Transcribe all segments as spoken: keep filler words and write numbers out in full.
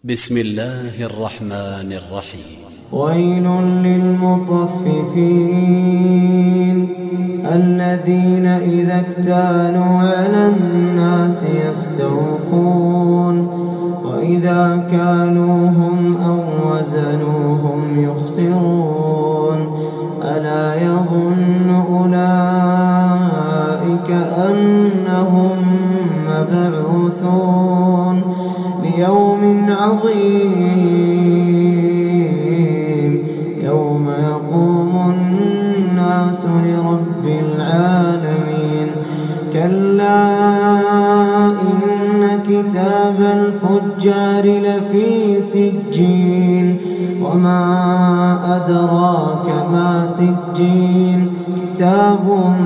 بسم الله الرحمن الرحيم. ويل للمطففين الذين إذا اكتالوا على الناس يستوفون وإذا كالوهم أو وزنوهم يخسرون ألا يظن أولئك أنهم مبعوثون ليوم عظيم يوم يقوم الناس لرب العالمين. كلا إن كتاب الفجار لفي سجين وما أدراك ما سجين كتاب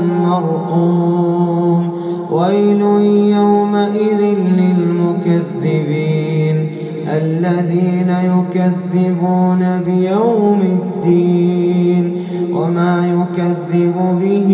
مرقوم. ويل يومئذ للمكذبين الذين يكذبون بيوم الدين وما يكذب به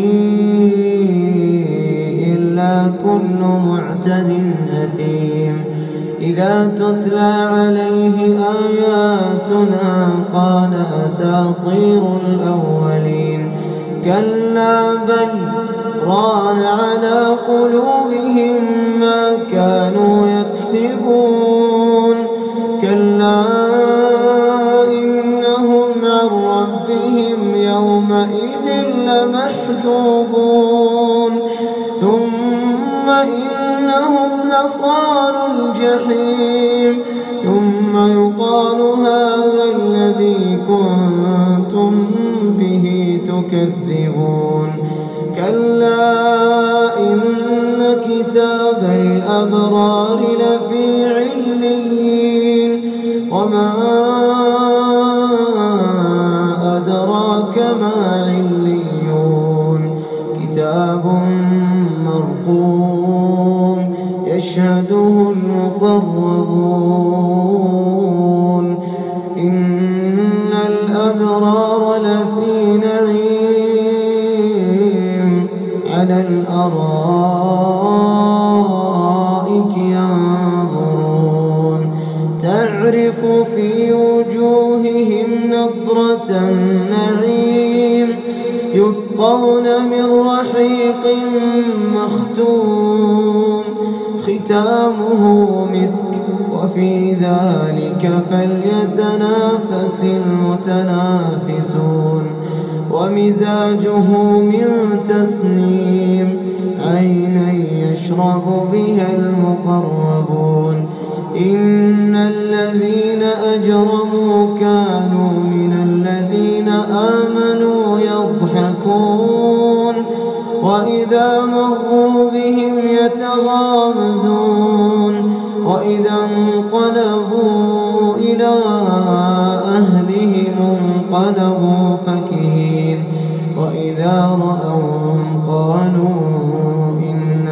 إلا كل معتد أثيم. إذا تتلى عليه آياتنا قال أساطير الأولين كلا بل ران على قلوبهم ما كانوا يكسبون. كلا إنهم عن ربهم يومئذ لمحجوبون ثم إنهم لصالوا الجحيم ثم يقال هذا الذي كنتم به تكذبون. كلا إن كتاب الأبرار لفي عليين وما أدراك ما عليون كتاب مرقوم يشهده المقربون. إن الأبرار لفي نعيم على الأرائك ينظرون تعرف في وجوههم نضرة النعيم يسقون من رحيق مختوم ختامه مسك وفي ذلك فليتنافس المتنافسون. ومزاجه من تسنيم عينا يشرب بها المقربون. إن الذين أجرموا كانوا من الذين آمنوا يضحكون وإذا مروا بهم يتغامزون وإذا انقلبوا إلى أهلهم انقلبوا فكهين وإذا رأوهم قالوا إن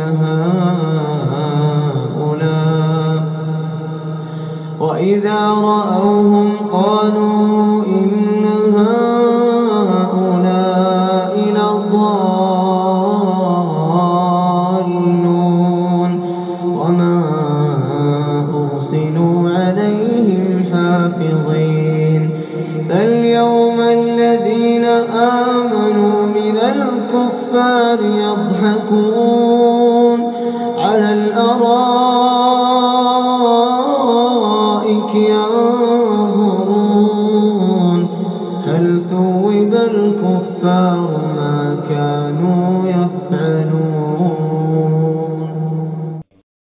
هؤلاء وإذا رأوهم قالوا إن هؤلاء لضالون وما أرسلوا عليهم حافظين. فاليوم الذين آمنوا من الكفار يضحكون على الأرائك ينظرون هل ثوب الكفار ما كانوا يفعلون.